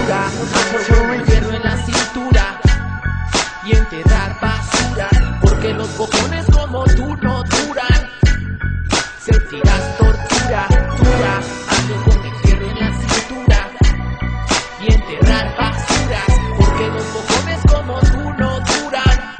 dura. Ando con el hierro en la cintura y enterrar basura, porque los bocones como tú no duran. Sentirás tortura, dura. Ando con el hierro en la cintura y enterrar basuras, porque los bocones como tú no duran.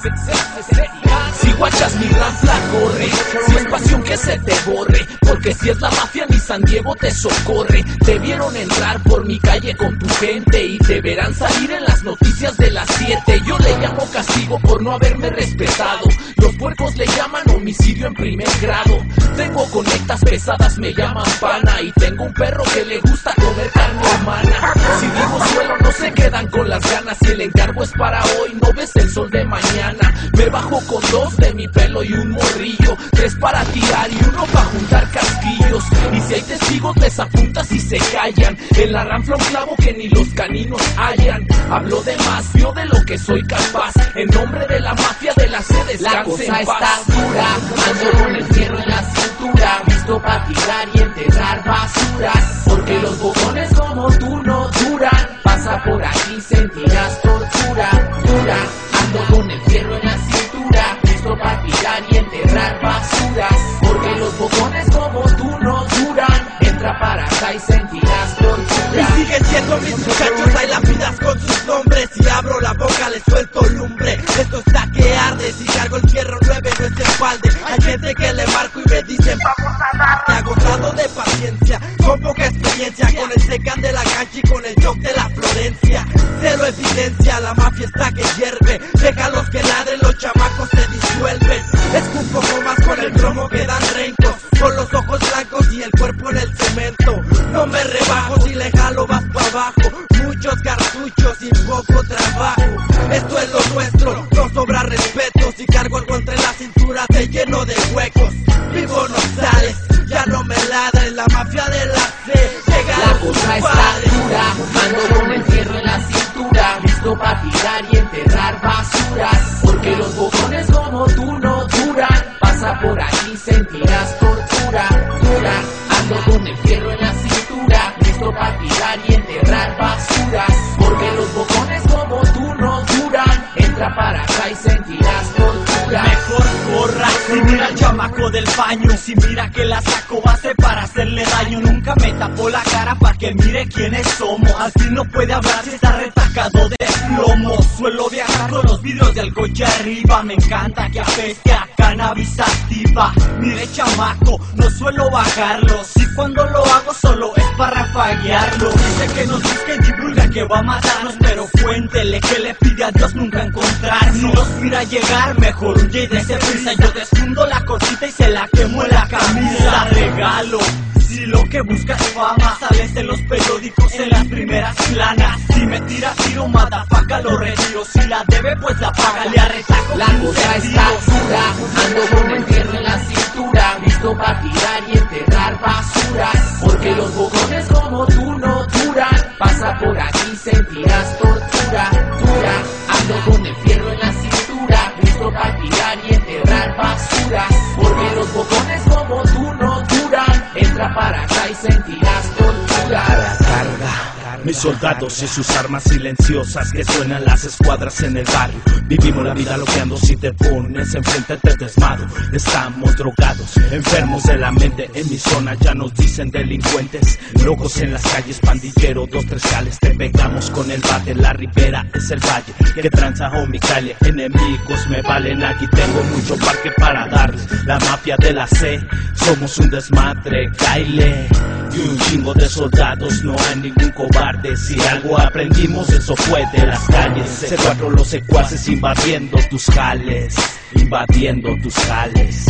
Si guachas mi ranfla corre, si es pasión que se te borre, porque si es la mafia ni San Diego te socorre. Te vieron entrar por mi calle con tu gente y te verán salir en las noticias de las 7. Yo le llamo castigo por no haberme respetado, los puercos le llaman homicidio en primer grado. Tengo conectas pesadas, me llaman pana, y tengo un perro que le gusta comer carne humana. Si digo suelo no se quedan con las ganas, y el encargo es para hoy, no ves el sol de mañana. Me bajo con 2 de mi pelo y un morrillo, 3 para tirar y 1 para juntar casquillos. Y si hay testigos les apuntas y se callan, en la ranfla un clavo que ni los caninos hallan. Hablo de más, vio de lo que soy capaz, en nombre de la mafia de la sede. La cosa está dura, ando con el fierro en la cintura, listo para tirar y enterrar basuras, porque los bocones como tú no duran. Pasa por aquí, sentirás tortura, dura. Ando con el fierro en la cintura, listo para tirar y enterrar basuras, porque los bocones como tú no duran. Entra para acá y sentirás tortura. Y siguen siendo mis muchachos, hay lápidas con sus nombres. Si abro la boca les suelto lumbre. Esto está que arde, si cargo el fierro 9 no es espalde. Hay gente que le marco y me dicen vamos a darle. Agotado de paciencia, con poca experiencia, con el secan de la cancha y con el shock de la Florencia. Cero evidencia, la mafia está que hierve. Déjalos que ladren, los chamacos se disuelven. Escupo más con el cromo que dan rencos, con los ojos blancos y el cuerpo en el cemento. No me rebajo, si le jalo vas pa' abajo. Muchos cartuchos y poco trabajo. Esto es lo nuestro, no sobra respeto. Si cargo algo entre la cintura te lleno de huecos. Vivo no sales, ya no me ladres. La mafia de la C llega. La cosa está dura, ando con el fierro en la cintura, listo para tirar y enterrar basuras, porque los bocones como tú no duran. Pasa por aquí, sentirás tortura, dura. Ando con el fierro en la cintura, listo para tirar y enterrar basuras, porque los bocones como tú no duran. Entra para acá y sentirás tortura. Mejor corra, si mira al chamaco del baño, si mira que la saco base para hacerle daño. Nunca me tapó la cara para que mire quiénes somos. Al fin no puede hablar si está retacado de plomo. Suelo viajar con los vidrios del coche arriba. Me encanta que apeste a cannabis activa. Mire chamaco, no suelo bajarlo, si cuando lo hago solo es para rafaguearlo. Dice que nos busque y divulga que va a matarnos, pero cuéntele que le pide a Dios nunca encontrarnos. Si nos mira llegar, mejor huye y dese prisa. Yo desfundo la cosita y se la quemo en la camisa. La regalo. Si lo que buscas es fama, sales en los periódicos en las primeras planas. Si me tira tiro, matafaca, lo retiro. Si la debe, pues la paga, le arretaco. La cosa está dura, ando con el fierro en la cintura, listo para tirar y enterrar basuras, porque los bocones como tú no duran. Pasa por aquí, sentirás tortura, dura. Ando con el fierro en la cintura, listo para tirar y enterrar basuras, porque los bocones como tú no duran. Entra para acá y sentirás tortura. A la carga. Mis soldados y sus armas silenciosas que suenan las escuadras en el barrio. Vivimos la vida loqueando, si te pones enfrente te desmado. Estamos drogados, enfermos de la mente. En mi zona ya nos dicen delincuentes. Locos en las calles, pandillero, 2, 3 cales. Te pegamos con el bate, la ribera es el valle que transajó mi calle. Enemigos me valen, aquí tengo mucho parque para darles. La mafia de la C, somos un desmadre, caile. Y un chingo de soldados, no hay ningún cobarde. Si algo aprendimos, eso fue de las calles. C4 los secuaces invadiendo tus jales, invadiendo tus jales.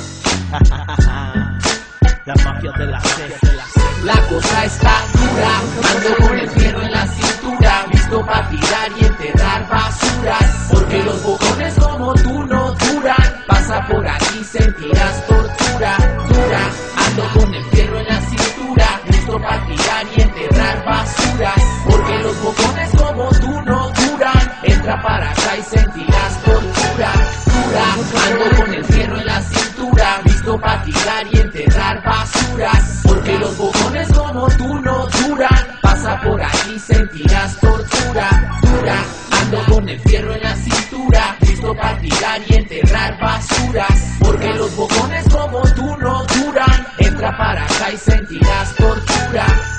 La mafia de la C. La cosa está dura, ando con el fierro en la cintura, listo para tirar y enterrar basuras, porque los bocones como tú no duran. Pasa por aquí, sentirás tortura, dura. Ando con el fierro en la cintura, listo para tirar y enterrar basuras, porque los bocones como tú no duran. Entra para acá y sentirás tortura, dura. Ando con el fierro en la cintura, listo para tirar y enterrar basuras, porque los bocones como tú no duran. Pasa por aquí, sentirás dura.